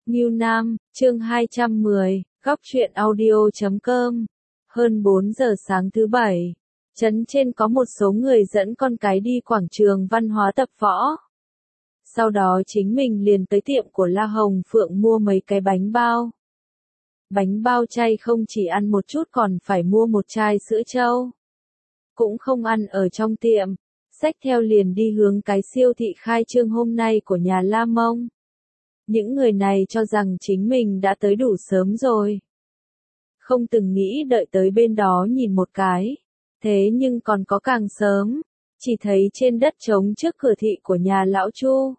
Ngưu Nam, chương 210, góc truyện audio.com. Hơn 4 giờ sáng thứ Bảy, trấn trên có một số người dẫn con cái đi quảng trường văn hóa tập võ. Sau đó chính mình liền tới tiệm của La Hồng Phượng mua mấy cái bánh bao. Bánh bao chay không chỉ ăn một chút còn phải mua một chai sữa trâu. Cũng không ăn ở trong tiệm, xách theo liền đi hướng cái siêu thị khai trương hôm nay của nhà La Mông. Những người này cho rằng chính mình đã tới đủ sớm rồi. Không từng nghĩ đợi tới bên đó nhìn một cái. Thế nhưng còn có càng sớm, chỉ thấy trên đất trống trước cửa thị của nhà lão Chu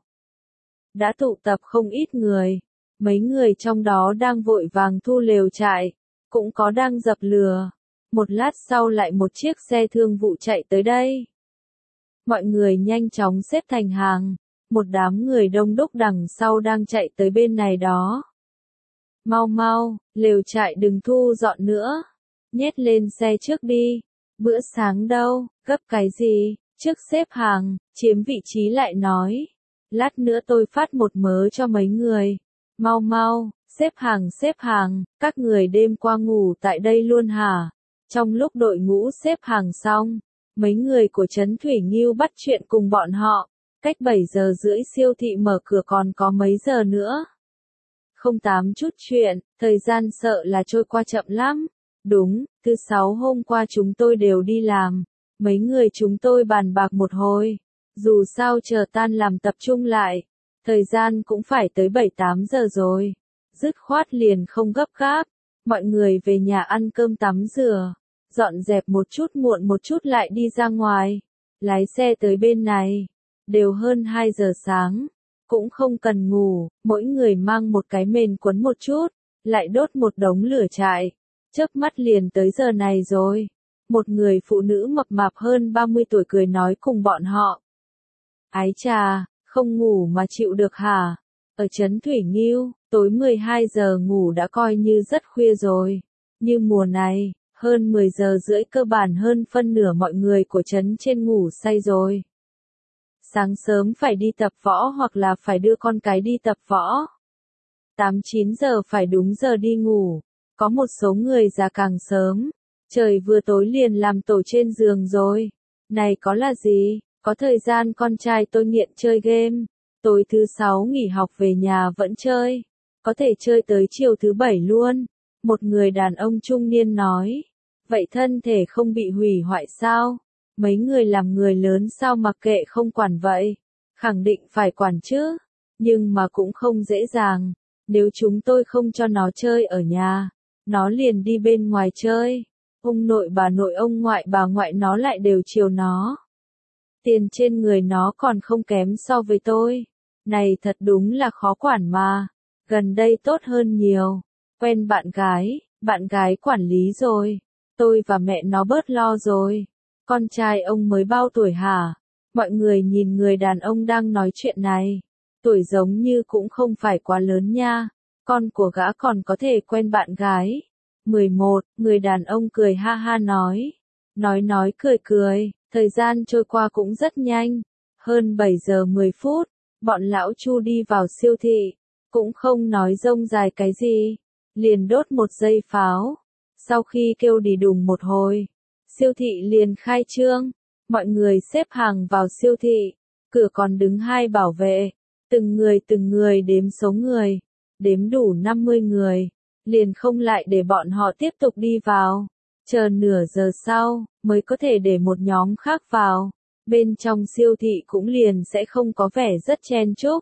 đã tụ tập không ít người. Mấy người trong đó đang vội vàng thu lều trại, cũng có đang dập lửa. Một lát sau lại một chiếc xe thương vụ chạy tới đây. Mọi người nhanh chóng xếp thành hàng. Một đám người đông đúc đằng sau đang chạy tới bên này đó. Mau mau, lều trại đừng thu dọn nữa. Nhét lên xe trước đi. Bữa sáng đâu, gấp cái gì, trước xếp hàng, chiếm vị trí lại nói. Lát nữa tôi phát một mớ cho mấy người. Mau mau, xếp hàng, các người đêm qua ngủ tại đây luôn hả? Trong lúc đội ngũ xếp hàng xong, mấy người của Trấn Thủy Nghiêu bắt chuyện cùng bọn họ. Cách 7 giờ rưỡi siêu thị mở cửa còn có mấy giờ nữa. Không tám chút chuyện, thời gian sợ là trôi qua chậm lắm. Đúng, thứ 6 hôm qua chúng tôi đều đi làm. Mấy người chúng tôi bàn bạc một hồi. Dù sao chờ tan làm tập trung lại. Thời gian cũng phải tới 7-8 giờ rồi. Dứt khoát liền không gấp gáp. Mọi người về nhà ăn cơm tắm rửa. Dọn dẹp một chút muộn một chút lại đi ra ngoài. Lái xe tới bên này. Đều hơn 2 giờ sáng, cũng không cần ngủ, mỗi người mang một cái mền quấn một chút, lại đốt một đống lửa trại. Chớp mắt liền tới giờ này rồi. Một người phụ nữ mập mạp hơn 30 tuổi cười nói cùng bọn họ. Ái chà, không ngủ mà chịu được hả? Ở Trấn Thủy Nghiêu, tối 12 giờ ngủ đã coi như rất khuya rồi. Như mùa này, hơn 10 giờ rưỡi cơ bản hơn phân nửa mọi người của trấn trên ngủ say rồi. Sáng sớm phải đi tập võ hoặc là phải đưa con cái đi tập võ. 8-9 giờ phải đúng giờ đi ngủ. Có một số người già càng sớm. Trời vừa tối liền làm tổ trên giường rồi. Này có là gì? Có thời gian con trai tôi nghiện chơi game. Tối thứ 6 nghỉ học về nhà vẫn chơi. Có thể chơi tới chiều thứ 7 luôn. Một người đàn ông trung niên nói. Vậy thân thể không bị hủy hoại sao? Mấy người làm người lớn sao mặc kệ không quản vậy? Khẳng định phải quản chứ. Nhưng mà cũng không dễ dàng. Nếu chúng tôi không cho nó chơi ở nhà, nó liền đi bên ngoài chơi. Ông nội bà nội ông ngoại bà ngoại nó lại đều chiều nó. Tiền trên người nó còn không kém so với tôi. Này thật đúng là khó quản mà. Gần đây tốt hơn nhiều. Quen bạn gái quản lý rồi. Tôi và mẹ nó bớt lo rồi. Con trai ông mới bao tuổi hả? Mọi người nhìn người đàn ông đang nói chuyện này. Tuổi giống như cũng không phải quá lớn nha. Con của gã còn có thể quen bạn gái. 11, người đàn ông cười ha ha nói. Nói cười. Thời gian trôi qua cũng rất nhanh. Hơn 7 giờ 10 phút, bọn lão Chu đi vào siêu thị. Cũng không nói rông dài cái gì. Liền đốt một dây pháo. Sau khi kêu đi đùng một hồi. Siêu thị liền khai trương, mọi người xếp hàng vào siêu thị, cửa còn đứng hai bảo vệ, từng người đếm số người, đếm đủ 50 người, liền không lại để bọn họ tiếp tục đi vào, chờ nửa giờ sau, mới có thể để một nhóm khác vào, bên trong siêu thị cũng liền sẽ không có vẻ rất chen chúc.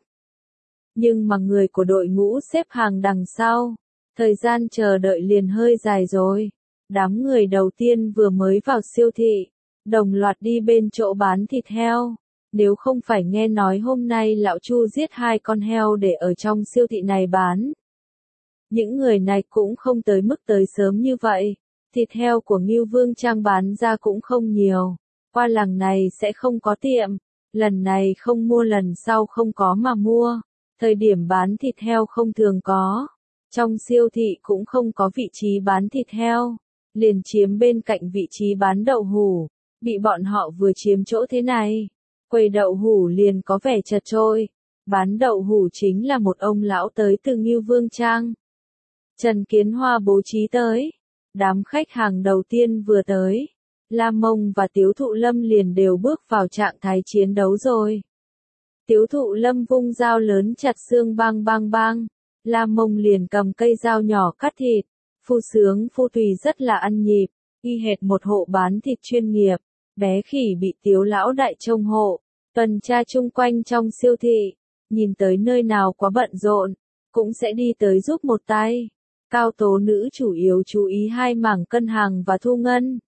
Nhưng mà người của đội ngũ xếp hàng đằng sau, thời gian chờ đợi liền hơi dài rồi. Đám người đầu tiên vừa mới vào siêu thị, đồng loạt đi bên chỗ bán thịt heo. Nếu không phải nghe nói hôm nay lão Chu giết 2 con heo để ở trong siêu thị này bán. Những người này cũng không tới mức tới sớm như vậy. Thịt heo của Ngưu Vương Trang bán ra cũng không nhiều. Qua làng này sẽ không có tiệm. Lần này không mua lần sau không có mà mua. Thời điểm bán thịt heo không thường có. Trong siêu thị cũng không có vị trí bán thịt heo. Liền chiếm bên cạnh vị trí bán đậu hũ, bị bọn họ vừa chiếm chỗ thế này, quầy đậu hũ liền có vẻ chật chội, Bán đậu hủ chính là một ông lão tới từ Ngưu Vương Trang. Trần Kiến Hoa bố trí tới. Đám khách hàng đầu tiên vừa tới. Lam Mông và Tiếu Thụ Lâm liền đều bước vào trạng thái chiến đấu rồi. Tiếu Thụ Lâm vung dao lớn chặt xương bang bang bang. Lam Mông liền cầm cây dao nhỏ cắt thịt. Phu Sướng Phu Tùy rất là ăn nhịp, y hệt một hộ bán thịt chuyên nghiệp. Bé Khỉ bị Tiếu lão đại trông hộ, tuần tra chung quanh trong siêu thị, nhìn tới nơi nào quá bận rộn, cũng sẽ đi tới giúp một tay. Cao Tố Nữ chủ yếu chú ý hai mảng cân hàng và thu ngân.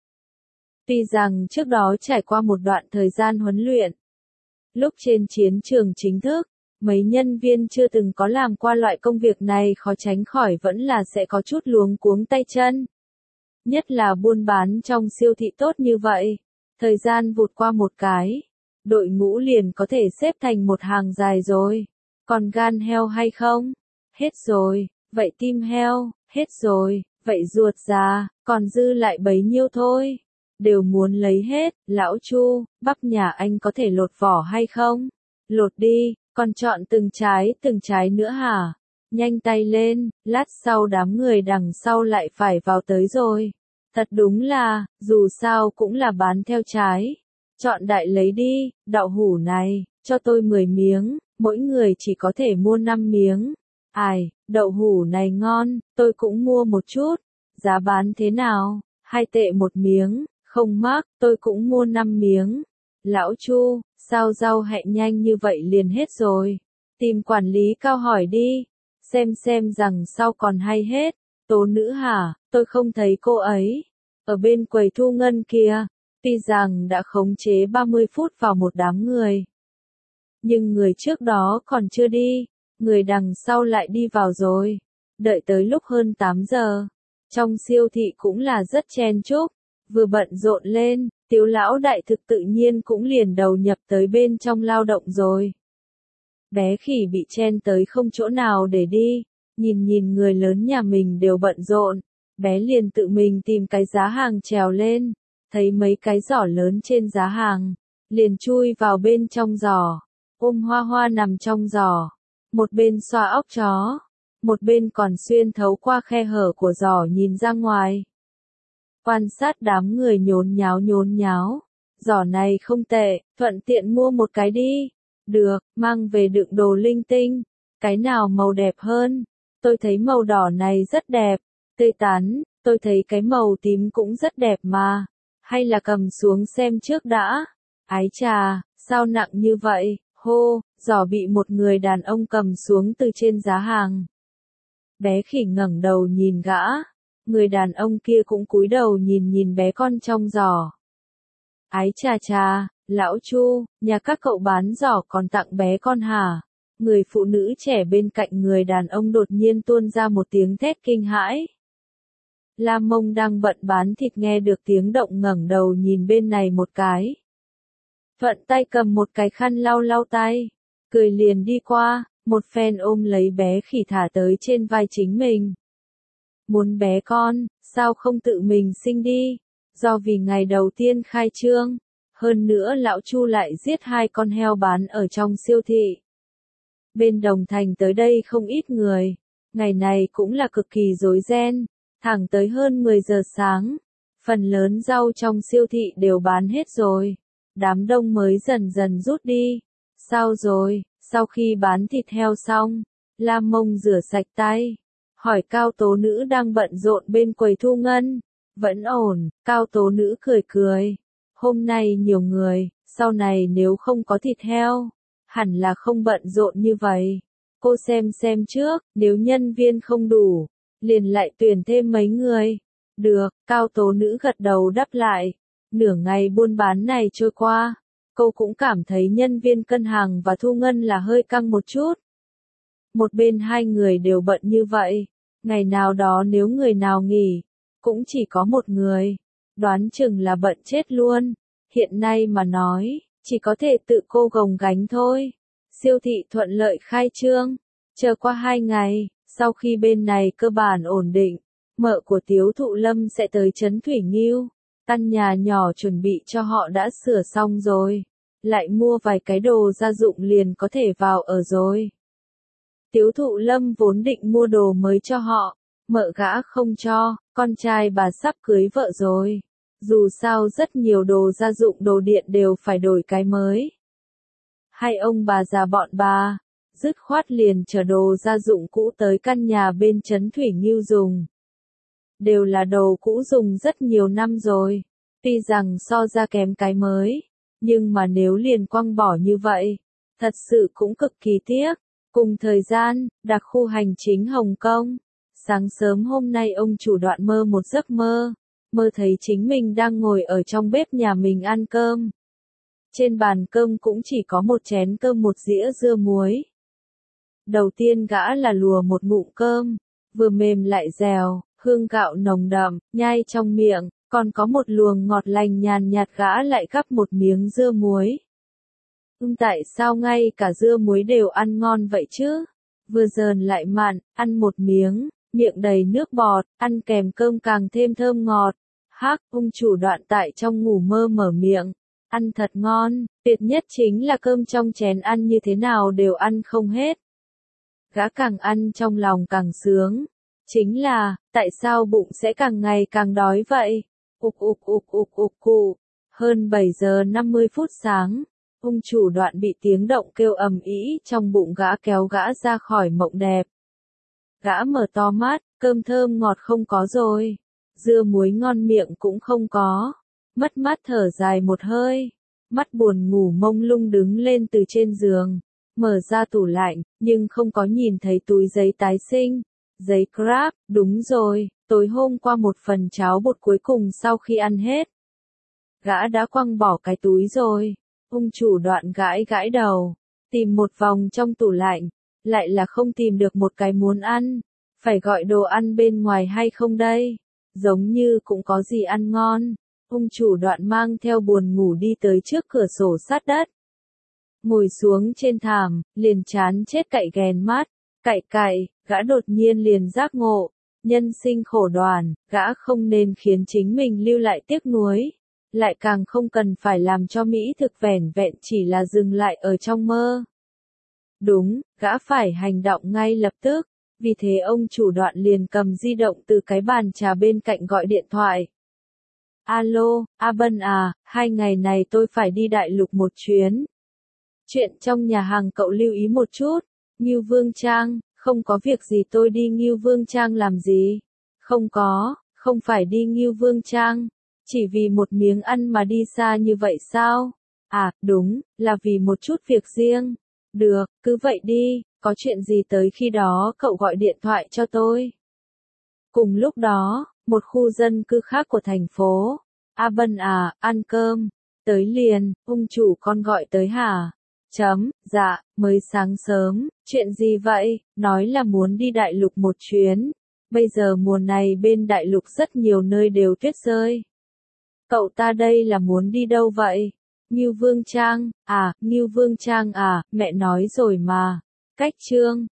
Tuy rằng trước đó trải qua một đoạn thời gian huấn luyện, lúc trên chiến trường chính thức, mấy nhân viên chưa từng có làm qua loại công việc này khó tránh khỏi vẫn là sẽ có chút luống cuống tay chân. Nhất là buôn bán trong siêu thị tốt như vậy, thời gian vụt qua một cái, đội ngũ liền có thể xếp thành một hàng dài rồi. Còn gan heo hay không? Hết rồi. Vậy tim heo? Hết rồi. Vậy ruột già? Còn dư lại bấy nhiêu thôi. Đều muốn lấy hết. Lão Chu, bắp nhà anh có thể lột vỏ hay không? Lột đi, còn chọn từng trái nữa hả? Nhanh tay lên, lát sau đám người đằng sau lại phải vào tới rồi. Thật đúng là, dù sao cũng là bán theo trái. Chọn đại lấy đi, đậu hủ này, cho tôi 10 miếng, mỗi người chỉ có thể mua 5 miếng. Ai, đậu hủ này ngon, tôi cũng mua một chút. Giá bán thế nào? 2 tệ một miếng, không mắc, tôi cũng mua 5 miếng. Lão Chu, sao rau hẹ nhanh như vậy liền hết rồi? Tìm quản lý Cao hỏi đi, xem rằng sau còn hay hết. Tố Nữ hả, tôi không thấy cô ấy. Ở bên quầy thu ngân kia, tuy rằng đã khống chế 30 phút vào một đám người. Nhưng người trước đó còn chưa đi, người đằng sau lại đi vào rồi. Đợi tới lúc hơn 8 giờ. Trong siêu thị cũng là rất chen chúc, vừa bận rộn lên, Tiếu lão đại thực tự nhiên cũng liền đầu nhập tới bên trong lao động rồi. Bé Khỉ bị chen tới không chỗ nào để đi, nhìn người lớn nhà mình đều bận rộn, bé liền tự mình tìm cái giá hàng trèo lên, thấy mấy cái giỏ lớn trên giá hàng, liền chui vào bên trong giỏ, ôm Hoa Hoa nằm trong giỏ, một bên xoa óc chó, một bên còn xuyên thấu qua khe hở của giỏ nhìn ra ngoài. Quan sát đám người nhốn nháo, giỏ này không tệ, thuận tiện mua một cái đi. Được, mang về đựng đồ linh tinh. Cái nào màu đẹp hơn? Tôi thấy màu đỏ này rất đẹp, tươi tắn, tôi thấy cái màu tím cũng rất đẹp mà. Hay là cầm xuống xem trước đã. Ái chà, sao nặng như vậy? Hô, giỏ bị một người đàn ông cầm xuống từ trên giá hàng. Bé Khỉ ngẩng đầu nhìn gã. Người đàn ông kia cũng cúi đầu nhìn bé con trong giỏ. Ái chà, lão Chu, nhà các cậu bán giỏ còn tặng bé con hả? Người phụ nữ trẻ bên cạnh người đàn ông đột nhiên tuôn ra một tiếng thét kinh hãi. Lam Mông đang bận bán thịt nghe được tiếng động ngẩng đầu nhìn bên này một cái. Thuận tay cầm một cái khăn lau tay, cười liền đi qua, một phen ôm lấy bé Khỉ thả tới trên vai chính mình. Muốn bé con, sao không tự mình sinh đi? Do vì ngày đầu tiên khai trương, hơn nữa lão Chu lại giết 2 con heo bán ở trong siêu thị. Bên Đồng Thành tới đây không ít người, ngày này cũng là cực kỳ rối ren, thẳng tới hơn 10 giờ sáng. Phần lớn rau trong siêu thị đều bán hết rồi, đám đông mới dần dần rút đi. Sao rồi, sau khi bán thịt heo xong, Lam Mông rửa sạch tay, hỏi Cao Tố Nữ đang bận rộn bên quầy thu ngân. Vẫn ổn, Cao Tố Nữ cười. Hôm nay nhiều người, sau này nếu không có thịt heo, hẳn là không bận rộn như vậy. Cô xem trước, nếu nhân viên không đủ, liền lại tuyển thêm mấy người. Được, Cao Tố Nữ gật đầu đáp lại. Nửa ngày buôn bán này trôi qua, cô cũng cảm thấy nhân viên cân hàng và thu ngân là hơi căng một chút. Một bên hai người đều bận như vậy, ngày nào đó nếu người nào nghỉ, cũng chỉ có một người, đoán chừng là bận chết luôn. Hiện nay mà nói, chỉ có thể tự cô gồng gánh thôi. Siêu thị thuận lợi khai trương, chờ qua 2 ngày, sau khi bên này cơ bản ổn định, mợ của Tiếu Thụ Lâm sẽ tới trấn Thủy Nghiêu, căn nhà nhỏ chuẩn bị cho họ đã sửa xong rồi. lại mua vài cái đồ gia dụng liền có thể vào ở rồi. Tiếu Thụ Lâm vốn định mua đồ mới cho họ, mợ gã không cho, con trai bà sắp cưới vợ rồi. Dù sao rất nhiều đồ gia dụng đồ điện đều phải đổi cái mới. Hai ông bà già bọn bà, dứt khoát liền chở đồ gia dụng cũ tới căn nhà bên Trấn Thủy Nghiêu dùng. Đều là đồ cũ dùng rất nhiều năm rồi, tuy rằng so ra kém cái mới, nhưng mà nếu liền quăng bỏ như vậy, thật sự cũng cực kỳ tiếc. Cùng thời gian, đặc khu hành chính Hồng Kông, sáng sớm hôm nay ông chủ Đoạn mơ một giấc mơ, mơ thấy chính mình đang ngồi ở trong bếp nhà mình ăn cơm. Trên bàn cơm cũng chỉ có một chén cơm một dĩa dưa muối. Đầu tiên gã là lùa một ngụm cơm, vừa mềm lại dẻo, hương gạo nồng đậm, nhai trong miệng, còn có một luồng ngọt lành nhàn nhạt gã lại gắp một miếng dưa muối. Tại sao ngay cả dưa muối đều ăn ngon vậy chứ? Vừa dờn lại mặn, ăn một miếng, miệng đầy nước bọt, ăn kèm cơm càng thêm thơm ngọt. Hắc, ông chủ Đoạn tại trong ngủ mơ mở miệng, ăn thật ngon, tuyệt nhất chính là cơm trong chén ăn như thế nào đều ăn không hết. Gã càng ăn trong lòng càng sướng, chính là, tại sao bụng sẽ càng ngày càng đói vậy? Ục ục ục ục ục cụ, hơn 7 giờ 50 phút sáng. Ông chủ Đoạn bị tiếng động kêu ầm ĩ trong bụng gã kéo gã ra khỏi mộng đẹp. Gã mở to mắt, cơm thơm ngọt không có rồi, dưa muối ngon miệng cũng không có, mất mát thở dài một hơi, mắt buồn ngủ mông lung đứng lên từ trên giường, mở ra tủ lạnh, nhưng không có nhìn thấy túi giấy tái sinh, giấy Grab, đúng rồi, tối hôm qua một phần cháo bột cuối cùng sau khi ăn hết. Gã đã quăng bỏ cái túi rồi. Ông chủ Đoạn gãi gãi đầu, tìm một vòng trong tủ lạnh, lại là không tìm được một cái muốn ăn, phải gọi đồ ăn bên ngoài hay không đây? Giống như cũng có gì ăn ngon. Ông chủ Đoạn mang theo buồn ngủ đi tới trước cửa sổ sát đất. Ngồi xuống trên thảm, liền chán chết cậy ghèn mắt, cậy, gã đột nhiên liền giác ngộ, nhân sinh khổ đoàn, gã không nên khiến chính mình lưu lại tiếc nuối. Lại càng không cần phải làm cho mỹ thực vẻn vẹn chỉ là dừng lại ở trong mơ. Đúng, gã phải hành động ngay lập tức, vì thế ông chủ Đoạn liền cầm di động từ cái bàn trà bên cạnh gọi điện thoại. Alo, A Bân à, 2 ngày này tôi phải đi đại lục một chuyến. Chuyện trong nhà hàng cậu lưu ý một chút, Ngưu Vương Trang, không có việc gì tôi đi Ngưu Vương Trang làm gì? Không phải đi Ngưu Vương Trang. Chỉ vì một miếng ăn mà đi xa như vậy sao? À, đúng, là vì một chút việc riêng. Được, cứ vậy đi, có chuyện gì tới khi đó cậu gọi điện thoại cho tôi. Cùng lúc đó, một khu dân cư khác của thành phố. A Bân à, ăn cơm. Tới liền, ông chủ con gọi tới hả? Dạ, mới sáng sớm, chuyện gì vậy? Nói là muốn đi đại lục một chuyến. Bây giờ mùa này bên đại lục rất nhiều nơi đều tuyết rơi. Cậu ta đây là muốn đi đâu vậy? Ngưu Vương Trang, Ngưu Vương Trang à, mẹ nói rồi mà. Cách chương